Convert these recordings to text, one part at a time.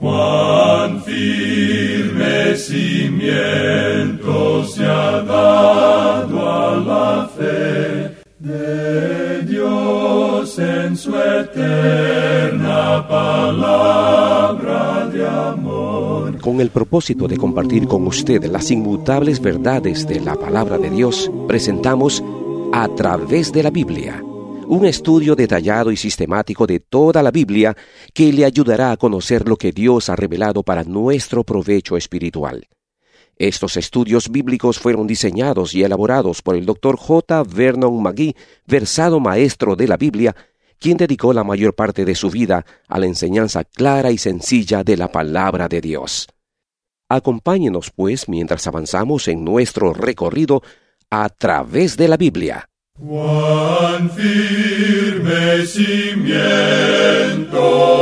Cuán firme cimiento se ha dado a la fe de Dios en su eterna palabra de amor. Con el propósito de compartir con usted las inmutables verdades de la palabra de Dios, presentamos A Través de la Biblia, un estudio detallado y sistemático de toda la Biblia que le ayudará a conocer lo que Dios ha revelado para nuestro provecho espiritual. Estos estudios bíblicos fueron diseñados y elaborados por el Dr. J. Vernon McGee, versado maestro de la Biblia, quien dedicó la mayor parte de su vida a la enseñanza clara y sencilla de la palabra de Dios. Acompáñenos, pues, mientras avanzamos en nuestro recorrido a través de la Biblia. Cuán firme cimiento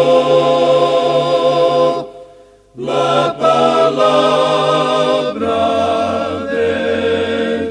la palabra de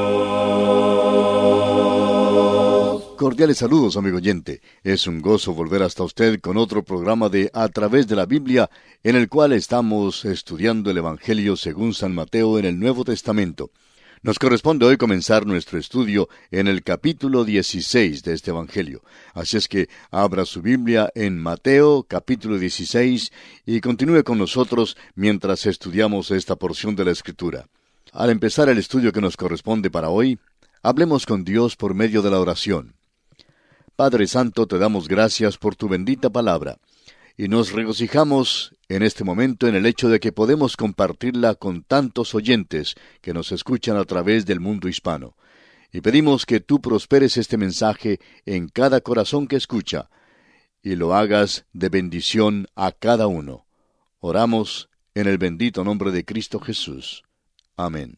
Dios. Cordiales saludos, amigo oyente. Es un gozo volver hasta usted con otro programa de A Través de la Biblia, en el cual estamos estudiando el Evangelio según San Mateo en el Nuevo Testamento. Nos corresponde hoy comenzar nuestro estudio en el capítulo 16 de este Evangelio. Así es que abra su Biblia en Mateo, capítulo 16, y continúe con nosotros mientras estudiamos esta porción de la Escritura. Al empezar el estudio que nos corresponde para hoy, hablemos con Dios por medio de la oración. Padre Santo, te damos gracias por tu bendita palabra, y nos regocijamos en este momento en el hecho de que podemos compartirla con tantos oyentes que nos escuchan a través del mundo hispano. Y pedimos que tú prosperes este mensaje en cada corazón que escucha, y lo hagas de bendición a cada uno. Oramos en el bendito nombre de Cristo Jesús. Amén.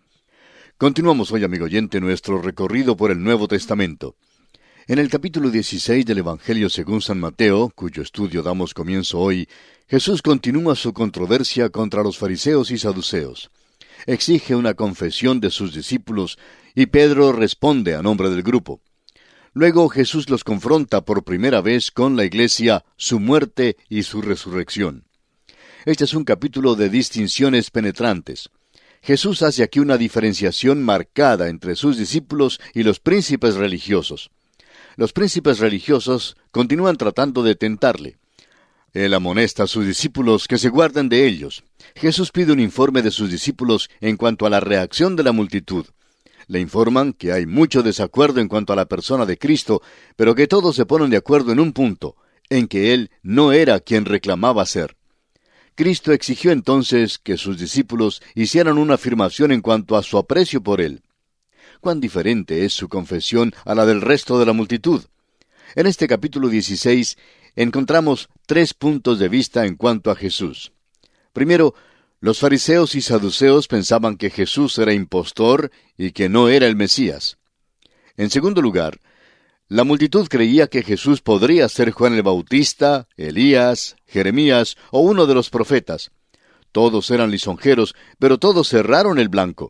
Continuamos hoy, amigo oyente, nuestro recorrido por el Nuevo Testamento. En el capítulo 16 del Evangelio según San Mateo, cuyo estudio damos comienzo hoy, Jesús continúa su controversia contra los fariseos y saduceos. Exige una confesión de sus discípulos y Pedro responde a nombre del grupo. Luego Jesús los confronta por primera vez con la iglesia, su muerte y su resurrección. Este es un capítulo de distinciones penetrantes. Jesús hace aquí una diferenciación marcada entre sus discípulos y los príncipes religiosos. Los príncipes religiosos continúan tratando de tentarle. Él amonesta a sus discípulos que se guarden de ellos. Jesús pide un informe de sus discípulos en cuanto a la reacción de la multitud. Le informan que hay mucho desacuerdo en cuanto a la persona de Cristo, pero que todos se ponen de acuerdo en un punto, en que Él no era quien reclamaba ser. Cristo exigió entonces que sus discípulos hicieran una afirmación en cuanto a su aprecio por Él. Cuán diferente es su confesión a la del resto de la multitud. En este capítulo 16 encontramos 3 puntos de vista en cuanto a Jesús. Primero, los fariseos y saduceos pensaban que Jesús era impostor y que no era el Mesías. En segundo lugar, la multitud creía que Jesús podría ser Juan el Bautista, Elías, Jeremías o uno de los profetas. Todos eran lisonjeros, pero todos cerraron el blanco.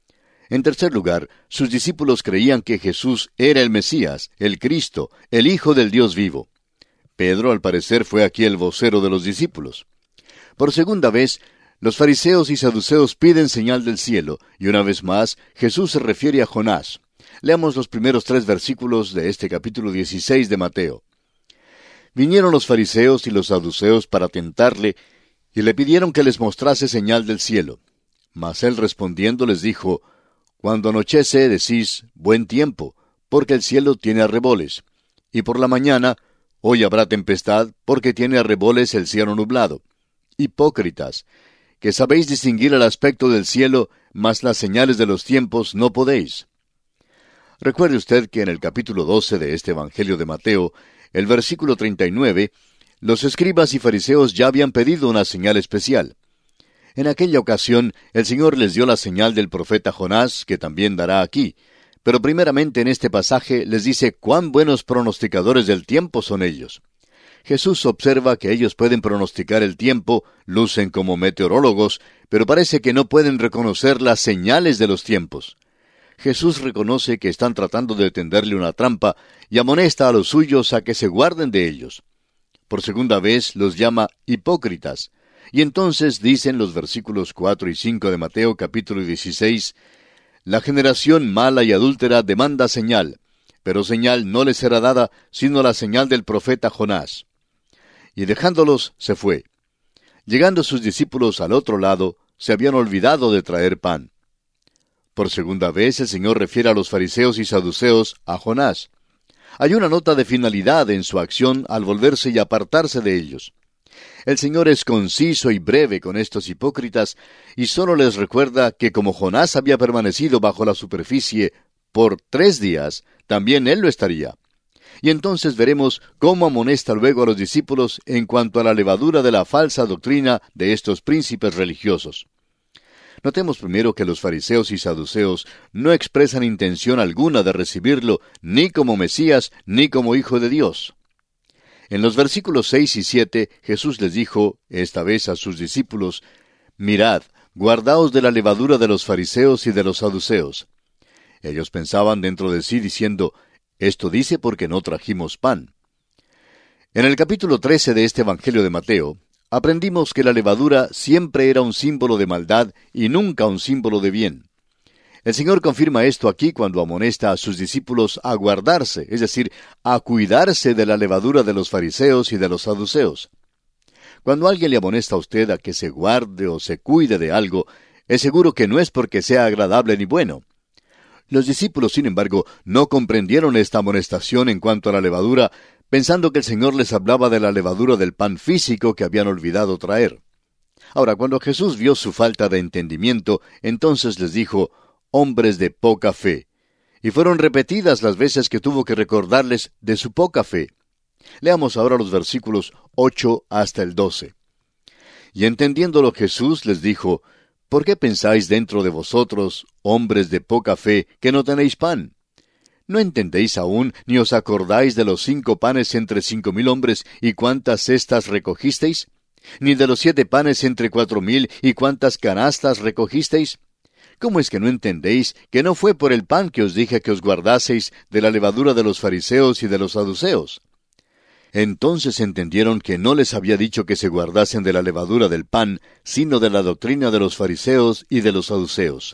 En tercer lugar, sus discípulos creían que Jesús era el Mesías, el Cristo, el Hijo del Dios vivo. Pedro, al parecer, fue aquí el vocero de los discípulos. Por segunda vez, los fariseos y saduceos piden señal del cielo, y una vez más, Jesús se refiere a Jonás. Leamos los primeros 3 versículos de este capítulo 16 de Mateo. Vinieron los fariseos y los saduceos para tentarle, y le pidieron que les mostrase señal del cielo. Mas él respondiendo les dijo: Cuando anochece, decís, buen tiempo, porque el cielo tiene arreboles. Y por la mañana, hoy habrá tempestad, porque tiene arreboles el cielo nublado. Hipócritas, que sabéis distinguir el aspecto del cielo, mas las señales de los tiempos no podéis. Recuerde usted que en el capítulo 12 de este Evangelio de Mateo, el versículo 39, los escribas y fariseos ya habían pedido una señal especial. En aquella ocasión, el Señor les dio la señal del profeta Jonás, que también dará aquí. Pero primeramente en este pasaje les dice cuán buenos pronosticadores del tiempo son ellos. Jesús observa que ellos pueden pronosticar el tiempo, lucen como meteorólogos, pero parece que no pueden reconocer las señales de los tiempos. Jesús reconoce que están tratando de tenderle una trampa y amonesta a los suyos a que se guarden de ellos. Por segunda vez los llama hipócritas. Y entonces dicen los versículos 4 y 5 de Mateo capítulo 16, «La generación mala y adúltera demanda señal, pero señal no les será dada, sino la señal del profeta Jonás». Y dejándolos, se fue. Llegando sus discípulos al otro lado, se habían olvidado de traer pan. Por segunda vez el Señor refiere a los fariseos y saduceos a Jonás. Hay una nota de finalidad en su acción al volverse y apartarse de ellos. El Señor es conciso y breve con estos hipócritas y solo les recuerda que como Jonás había permanecido bajo la superficie por 3 días, también él lo estaría. Y entonces veremos cómo amonesta luego a los discípulos en cuanto a la levadura de la falsa doctrina de estos príncipes religiosos. Notemos primero que los fariseos y saduceos no expresan intención alguna de recibirlo ni como Mesías ni como Hijo de Dios. En los versículos 6 y 7, Jesús les dijo, esta vez a sus discípulos, «Mirad, guardaos de la levadura de los fariseos y de los saduceos». Ellos pensaban dentro de sí diciendo, «Esto dice porque no trajimos pan». En el capítulo 13 de este Evangelio de Mateo, aprendimos que la levadura siempre era un símbolo de maldad y nunca un símbolo de bien. El Señor confirma esto aquí cuando amonesta a sus discípulos a guardarse, es decir, a cuidarse de la levadura de los fariseos y de los saduceos. Cuando alguien le amonesta a usted a que se guarde o se cuide de algo, es seguro que no es porque sea agradable ni bueno. Los discípulos, sin embargo, no comprendieron esta amonestación en cuanto a la levadura, pensando que el Señor les hablaba de la levadura del pan físico que habían olvidado traer. Ahora, cuando Jesús vio su falta de entendimiento, entonces les dijo, «Hombres de poca fe». Y fueron repetidas las veces que tuvo que recordarles de su poca fe. Leamos ahora los versículos 8 hasta el 12. «Y entendiéndolo Jesús les dijo, ¿por qué pensáis dentro de vosotros, hombres de poca fe, que no tenéis pan? ¿No entendéis aún, ni os acordáis de los 5 panes entre 5,000 hombres, y cuántas cestas recogisteis? ¿Ni de los 7 panes entre 4,000, y cuántas canastas recogisteis? ¿Cómo es que no entendéis que no fue por el pan que os dije que os guardaseis de la levadura de los fariseos y de los saduceos? Entonces entendieron que no les había dicho que se guardasen de la levadura del pan, sino de la doctrina de los fariseos y de los saduceos.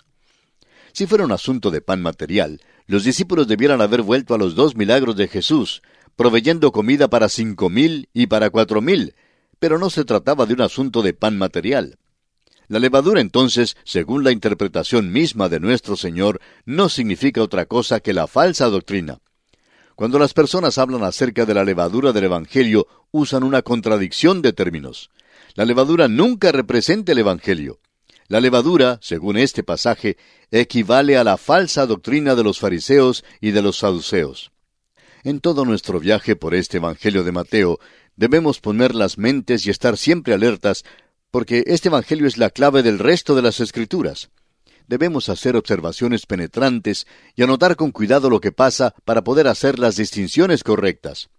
Si fuera un asunto de pan material, los discípulos debieran haber vuelto a los 2 milagros de Jesús, proveyendo comida para 5,000 y para 4,000, pero no se trataba de un asunto de pan material. La levadura entonces, según la interpretación misma de nuestro Señor, no significa otra cosa que la falsa doctrina. Cuando las personas hablan acerca de la levadura del Evangelio, usan una contradicción de términos. La levadura nunca representa el Evangelio. La levadura, según este pasaje, equivale a la falsa doctrina de los fariseos y de los saduceos. En todo nuestro viaje por este Evangelio de Mateo, debemos poner las mentes y estar siempre alertas, porque este Evangelio es la clave del resto de las Escrituras. Debemos hacer observaciones penetrantes y anotar con cuidado lo que pasa para poder hacer las distinciones correctas.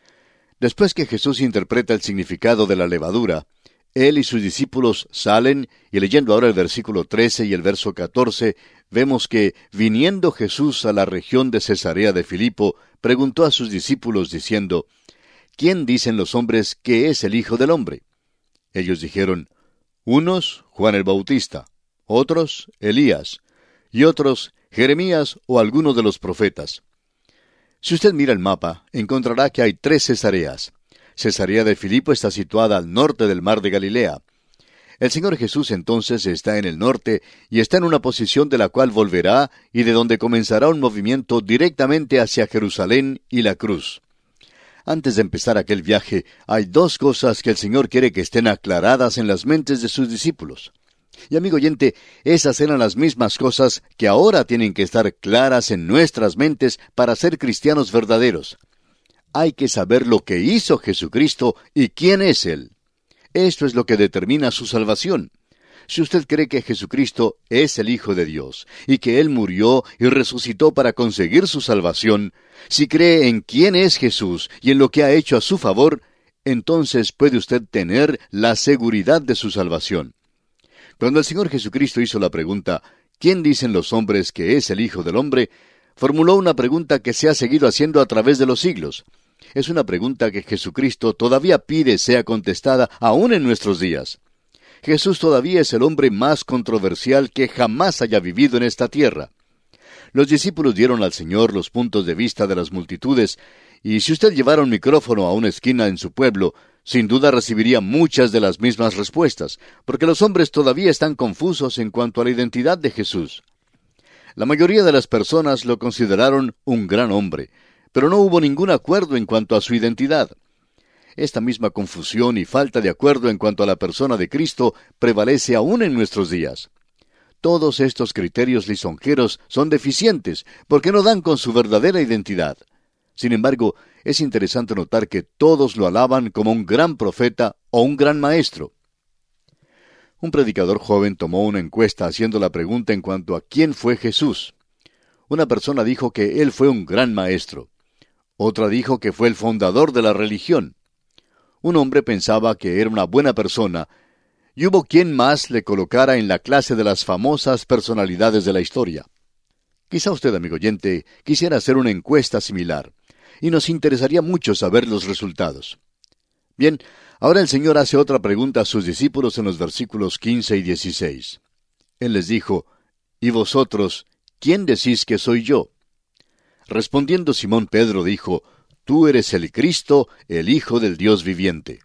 Después que Jesús interpreta el significado de la levadura, Él y sus discípulos salen, y leyendo ahora el versículo 13 y el verso 14, vemos que, viniendo Jesús a la región de Cesarea de Filipo, preguntó a sus discípulos diciendo, «¿Quién dicen los hombres que es el Hijo del Hombre?» Ellos dijeron, «Unos, Juan el Bautista, otros, Elías, y otros, Jeremías o alguno de los profetas». Si usted mira el mapa, encontrará que hay 3 Cesareas. Cesarea de Filipo está situada al norte del mar de Galilea. El Señor Jesús entonces está en el norte y está en una posición de la cual volverá y de donde comenzará un movimiento directamente hacia Jerusalén y la cruz. Antes de empezar aquel viaje, hay 2 cosas que el Señor quiere que estén aclaradas en las mentes de sus discípulos. Y amigo oyente, esas eran las mismas cosas que ahora tienen que estar claras en nuestras mentes para ser cristianos verdaderos. Hay que saber lo que hizo Jesucristo y quién es Él. Esto es lo que determina su salvación. Si usted cree que Jesucristo es el Hijo de Dios y que Él murió y resucitó para conseguir su salvación, si cree en quién es Jesús y en lo que ha hecho a su favor, entonces puede usted tener la seguridad de su salvación. Cuando el Señor Jesucristo hizo la pregunta, ¿quién dicen los hombres que es el Hijo del Hombre?, formuló una pregunta que se ha seguido haciendo a través de los siglos. Es una pregunta que Jesucristo todavía pide sea contestada aún en nuestros días. Jesús todavía es el hombre más controversial que jamás haya vivido en esta tierra. Los discípulos dieron al Señor los puntos de vista de las multitudes, y si usted llevara un micrófono a una esquina en su pueblo, sin duda recibiría muchas de las mismas respuestas, porque los hombres todavía están confusos en cuanto a la identidad de Jesús. La mayoría de las personas lo consideraron un gran hombre, pero no hubo ningún acuerdo en cuanto a su identidad. Esta misma confusión y falta de acuerdo en cuanto a la persona de Cristo prevalece aún en nuestros días. Todos estos criterios lisonjeros son deficientes porque no dan con su verdadera identidad. Sin embargo, es interesante notar que todos lo alaban como un gran profeta o un gran maestro. Un predicador joven tomó una encuesta haciendo la pregunta en cuanto a quién fue Jesús. Una persona dijo que él fue un gran maestro. Otra dijo que fue el fundador de la religión. Un hombre pensaba que era una buena persona, y hubo quien más le colocara en la clase de las famosas personalidades de la historia. Quizá usted, amigo oyente, quisiera hacer una encuesta similar, y nos interesaría mucho saber los resultados. Bien, ahora el Señor hace otra pregunta a sus discípulos en los versículos 15 y 16. Él les dijo, «¿Y vosotros, quién decís que soy yo?» Respondiendo Simón Pedro dijo, «Tú eres el Cristo, el Hijo del Dios viviente».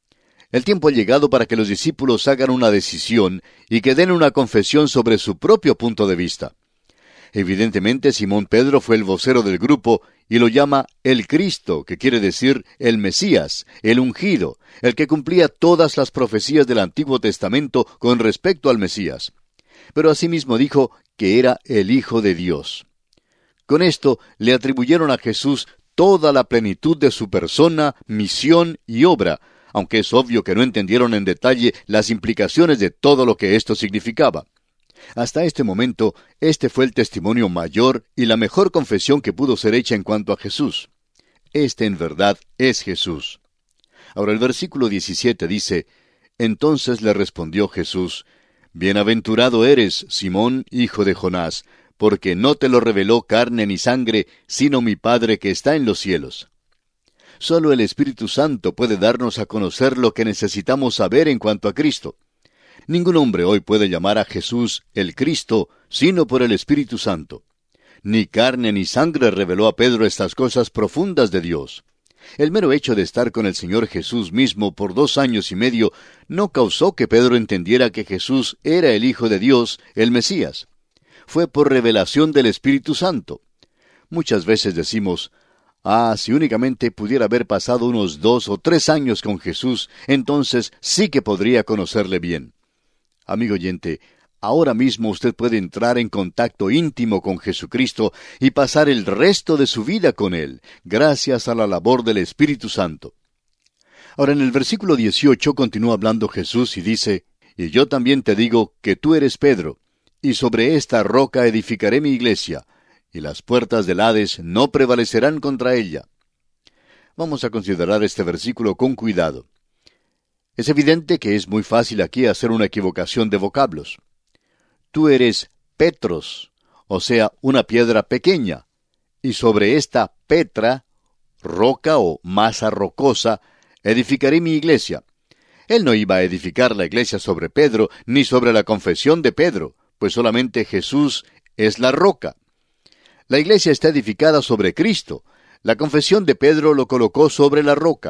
El tiempo ha llegado para que los discípulos hagan una decisión y que den una confesión sobre su propio punto de vista. Evidentemente, Simón Pedro fue el vocero del grupo y lo llama el Cristo, que quiere decir el Mesías, el ungido, el que cumplía todas las profecías del Antiguo Testamento con respecto al Mesías. Pero asimismo dijo que era el Hijo de Dios. Con esto le atribuyeron a Jesús toda la plenitud de su persona, misión y obra, aunque es obvio que no entendieron en detalle las implicaciones de todo lo que esto significaba. Hasta este momento, este fue el testimonio mayor y la mejor confesión que pudo ser hecha en cuanto a Jesús. Este en verdad es Jesús. Ahora el versículo 17 dice, «Entonces le respondió Jesús, Bienaventurado eres, Simón, hijo de Jonás, porque no te lo reveló carne ni sangre, sino mi Padre que está en los cielos». Solo el Espíritu Santo puede darnos a conocer lo que necesitamos saber en cuanto a Cristo. Ningún hombre hoy puede llamar a Jesús el Cristo, sino por el Espíritu Santo. Ni carne ni sangre reveló a Pedro estas cosas profundas de Dios. El mero hecho de estar con el Señor Jesús mismo por 2 años y medio no causó que Pedro entendiera que Jesús era el Hijo de Dios, el Mesías. Fue por revelación del Espíritu Santo. Muchas veces decimos, si únicamente pudiera haber pasado unos 2 o 3 años con Jesús, entonces sí que podría conocerle bien. Amigo oyente, ahora mismo usted puede entrar en contacto íntimo con Jesucristo y pasar el resto de su vida con Él, gracias a la labor del Espíritu Santo. Ahora en el versículo 18 continúa hablando Jesús y dice, «Y yo también te digo que tú eres Pedro, y sobre esta roca edificaré mi iglesia, y las puertas del Hades no prevalecerán contra ella». Vamos a considerar este versículo con cuidado. Es evidente que es muy fácil aquí hacer una equivocación de vocablos. Tú eres Petros, o sea, una piedra pequeña, y sobre esta Petra, roca o masa rocosa, edificaré mi iglesia. Él no iba a edificar la iglesia sobre Pedro, ni sobre la confesión de Pedro, pues solamente Jesús es la roca. La iglesia está edificada sobre Cristo. La confesión de Pedro lo colocó sobre la roca.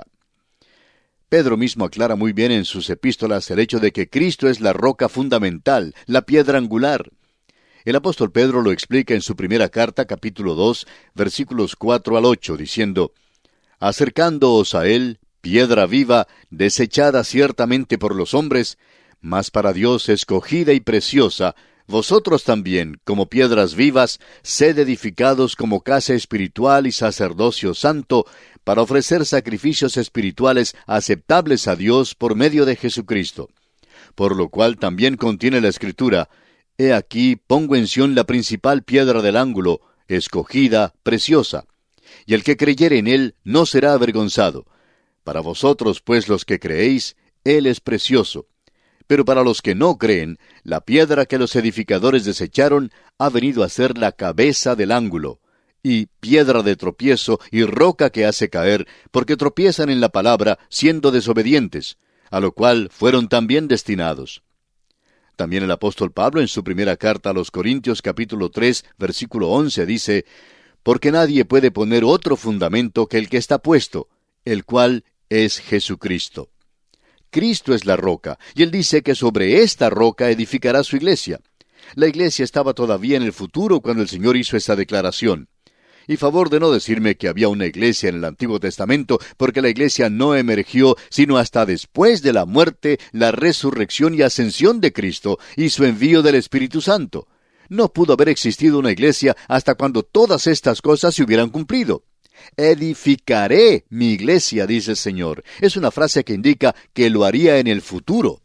Pedro mismo aclara muy bien en sus epístolas el hecho de que Cristo es la roca fundamental, la piedra angular. El apóstol Pedro lo explica en su primera carta, capítulo 2, versículos 4 al 8, diciendo, «Acercándoos a él, piedra viva, desechada ciertamente por los hombres, mas para Dios escogida y preciosa, vosotros también, como piedras vivas, sed edificados como casa espiritual y sacerdocio santo, para ofrecer sacrificios espirituales aceptables a Dios por medio de Jesucristo. Por lo cual también contiene la Escritura, «He aquí pongo en Sión la principal piedra del ángulo, escogida, preciosa. Y el que creyere en él no será avergonzado. Para vosotros, pues, los que creéis, él es precioso. Pero para los que no creen, la piedra que los edificadores desecharon ha venido a ser la cabeza del ángulo, y piedra de tropiezo y roca que hace caer, porque tropiezan en la palabra, siendo desobedientes, a lo cual fueron también destinados. También el apóstol Pablo en su primera carta a los Corintios capítulo 3, versículo 11 dice, porque nadie puede poner otro fundamento que el que está puesto, el cual es Jesucristo. Cristo es la roca, y él dice que sobre esta roca edificará su iglesia. La iglesia estaba todavía en el futuro cuando el Señor hizo esa declaración. Y favor de no decirme que había una iglesia en el Antiguo Testamento, porque la iglesia no emergió sino hasta después de la muerte, la resurrección y ascensión de Cristo y su envío del Espíritu Santo. No pudo haber existido una iglesia hasta cuando todas estas cosas se hubieran cumplido. Edificaré mi iglesia, dice el Señor. Es una frase que indica que lo haría en el futuro.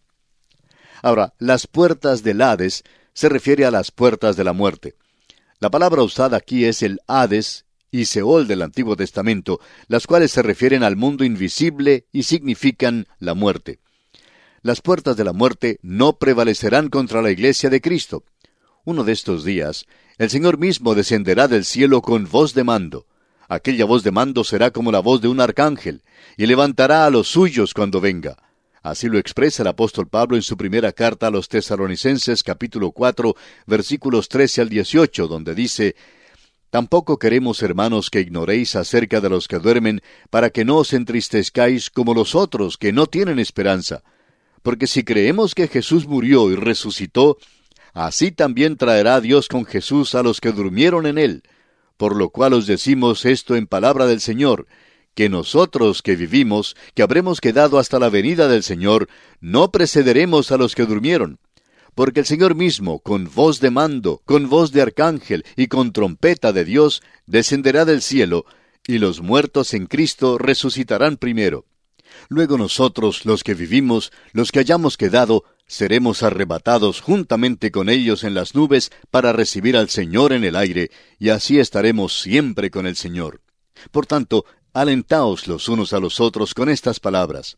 Ahora, las puertas del Hades se refiere a las puertas de la muerte. La palabra usada aquí es el Hades y Seol del Antiguo Testamento, las cuales se refieren al mundo invisible y significan la muerte. Las puertas de la muerte no prevalecerán contra la iglesia de Cristo. Uno de estos días, el Señor mismo descenderá del cielo con voz de mando. Aquella voz de mando será como la voz de un arcángel, y levantará a los suyos cuando venga. Así lo expresa el apóstol Pablo en su primera carta a los Tesalonicenses, capítulo 4, versículos 13 al 18, donde dice, tampoco queremos, hermanos, que ignoréis acerca de los que duermen, para que no os entristezcáis como los otros que no tienen esperanza. Porque si creemos que Jesús murió y resucitó, así también traerá Dios con Jesús a los que durmieron en él. Por lo cual os decimos esto en palabra del Señor, que nosotros que vivimos, que habremos quedado hasta la venida del Señor, no precederemos a los que durmieron. Porque el Señor mismo, con voz de mando, con voz de arcángel y con trompeta de Dios, descenderá del cielo, y los muertos en Cristo resucitarán primero. Luego nosotros, los que vivimos, los que hayamos quedado, seremos arrebatados juntamente con ellos en las nubes para recibir al Señor en el aire, y así estaremos siempre con el Señor. Por tanto, alentaos los unos a los otros con estas palabras.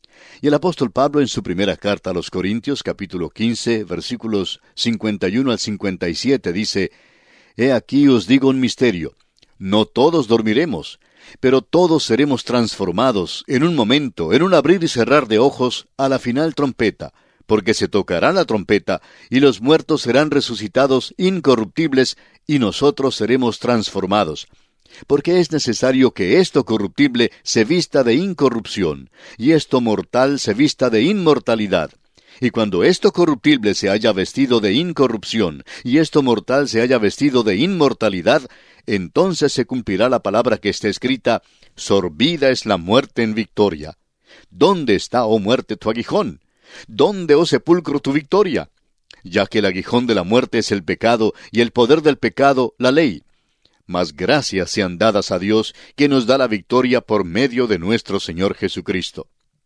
Y el apóstol Pablo en su primera carta a los Corintios, capítulo 15, versículos 51 al 57, dice, He aquí os digo un misterio, no todos dormiremos, pero todos seremos transformados en un momento, en un abrir y cerrar de ojos, a la final trompeta, porque se tocará la trompeta, y los muertos serán resucitados incorruptibles, y nosotros seremos transformados. Porque es necesario que esto corruptible se vista de incorrupción, y esto mortal se vista de inmortalidad. Y cuando esto corruptible se haya vestido de incorrupción, y esto mortal se haya vestido de inmortalidad, entonces se cumplirá la palabra que está escrita, sorbida es la muerte en victoria. ¿Dónde está, oh muerte, tu aguijón? ¿Dónde, oh sepulcro, tu victoria? Ya que el aguijón de la muerte es el pecado, y el poder del pecado, la ley. Mas gracias sean dadas a Dios, que nos da la victoria por medio de nuestro Señor Jesucristo.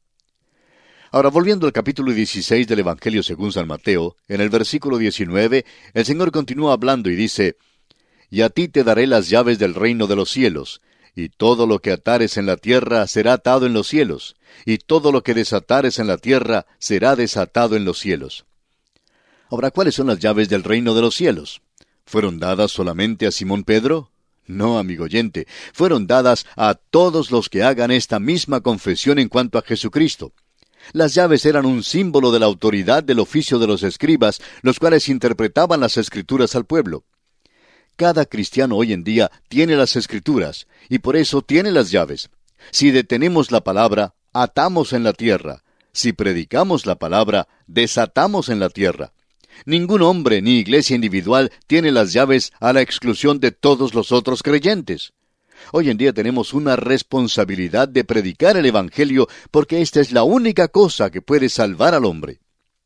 Ahora, volviendo al capítulo 16 del Evangelio según San Mateo, en el versículo 19, el Señor continúa hablando y dice, Y a ti te daré las llaves del reino de los cielos, y todo lo que atares en la tierra será atado en los cielos, y todo lo que desatares en la tierra será desatado en los cielos. Ahora, ¿cuáles son las llaves del reino de los cielos? ¿Fueron dadas solamente a Simón Pedro? No, amigo oyente, fueron dadas a todos los que hagan esta misma confesión en cuanto a Jesucristo. Las llaves eran un símbolo de la autoridad del oficio de los escribas, los cuales interpretaban las Escrituras al pueblo. Cada cristiano hoy en día tiene las Escrituras, y por eso tiene las llaves. Si detenemos la palabra, atamos en la tierra. Si predicamos la palabra, desatamos en la tierra. Ningún hombre ni iglesia individual tiene las llaves a la exclusión de todos los otros creyentes. Hoy en día tenemos una responsabilidad de predicar el Evangelio porque esta es la única cosa que puede salvar al hombre.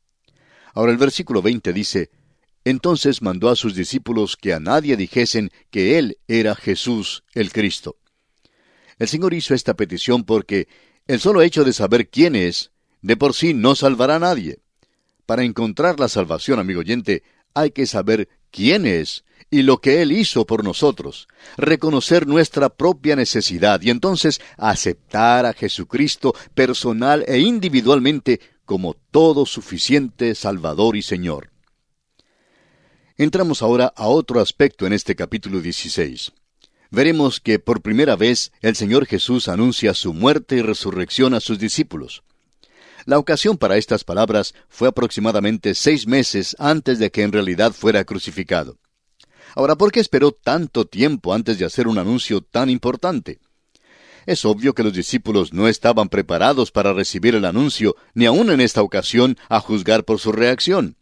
Ahora el versículo 20 dice, Entonces mandó a sus discípulos que a nadie dijesen que Él era Jesús el Cristo. El Señor hizo esta petición porque el solo hecho de saber quién es, de por sí no salvará a nadie. Para encontrar la salvación, amigo oyente, hay que saber quién es y lo que Él hizo por nosotros, reconocer nuestra propia necesidad y entonces aceptar a Jesucristo personal e individualmente como todo suficiente Salvador y Señor. Entramos ahora a otro aspecto en este capítulo 16. veremos que por primera vez el Señor Jesús anuncia su muerte y resurrección a sus discípulos. La ocasión para estas palabras fue aproximadamente 6 meses antes de que en realidad fuera crucificado. Ahora, ¿por qué esperó tanto tiempo antes de hacer un anuncio tan importante? Es obvio que los discípulos no estaban preparados para recibir el anuncio, ni aun en esta ocasión, a juzgar por su reacción.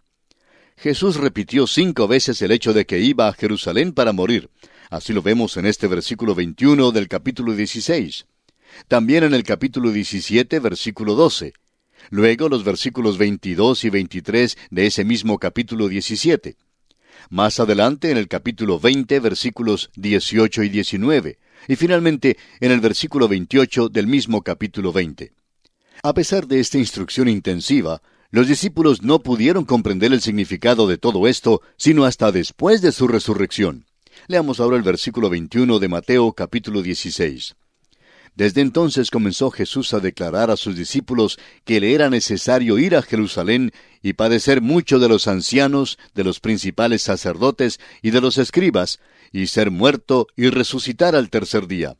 Jesús repitió 5 veces el hecho de que iba a Jerusalén para morir. Así lo vemos en este versículo 21 del capítulo 16. También en el capítulo 17, versículo 12. Luego los versículos 22 y 23 de ese mismo capítulo 17. Más adelante en el capítulo 20, versículos 18 y 19. Y finalmente en el versículo 28 del mismo capítulo 20. A pesar de esta instrucción intensiva, los discípulos no pudieron comprender el significado de todo esto, sino hasta después de su resurrección. Leamos ahora el versículo 21 de Mateo capítulo 16. Desde entonces comenzó Jesús a declarar a sus discípulos que le era necesario ir a Jerusalén y padecer mucho de los ancianos, de los principales sacerdotes y de los escribas, y ser muerto y resucitar al tercer día.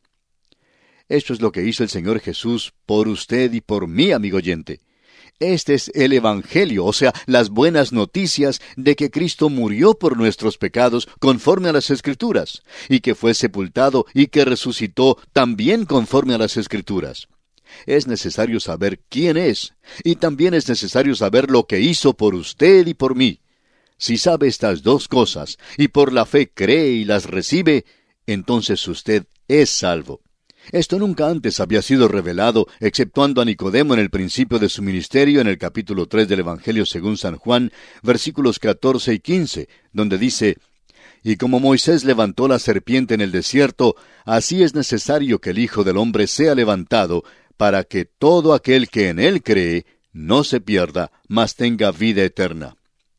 Esto es lo que hizo el Señor Jesús por usted y por mí, amigo oyente. Este es el Evangelio, o sea, las buenas noticias de que Cristo murió por nuestros pecados conforme a las Escrituras, y que fue sepultado y que resucitó también conforme a las Escrituras. Es necesario saber quién es, y también es necesario saber lo que hizo por usted y por mí. Si sabe estas dos cosas, y por la fe cree y las recibe, entonces usted es salvo. Esto nunca antes había sido revelado, exceptuando a Nicodemo en el principio de su ministerio en el capítulo 3 del Evangelio según San Juan, versículos 14 y 15, donde dice: «Y como Moisés levantó la serpiente en el desierto, así es necesario que el Hijo del Hombre sea levantado, para que todo aquel que en él cree no se pierda, mas tenga vida eterna».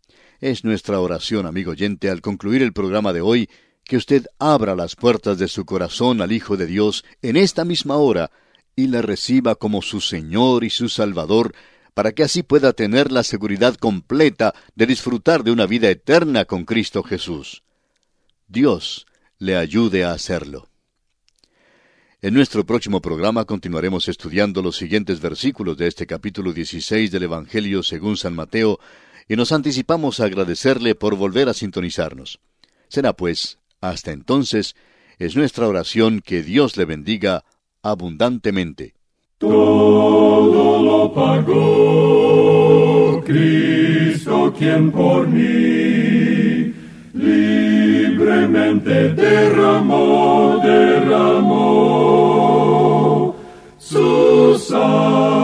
Es nuestra oración, amigo oyente, al concluir el programa de hoy, que usted abra las puertas de su corazón al Hijo de Dios en esta misma hora y le reciba como su Señor y su Salvador, para que así pueda tener la seguridad completa de disfrutar de una vida eterna con Cristo Jesús. Dios le ayude a hacerlo. En nuestro próximo programa continuaremos estudiando los siguientes versículos de este capítulo 16 del Evangelio según San Mateo, y nos anticipamos a agradecerle por volver a sintonizarnos. Será pues, hasta entonces, es nuestra oración que Dios le bendiga abundantemente. Todo lo pagó Cristo, quien por mí libremente derramó su sangre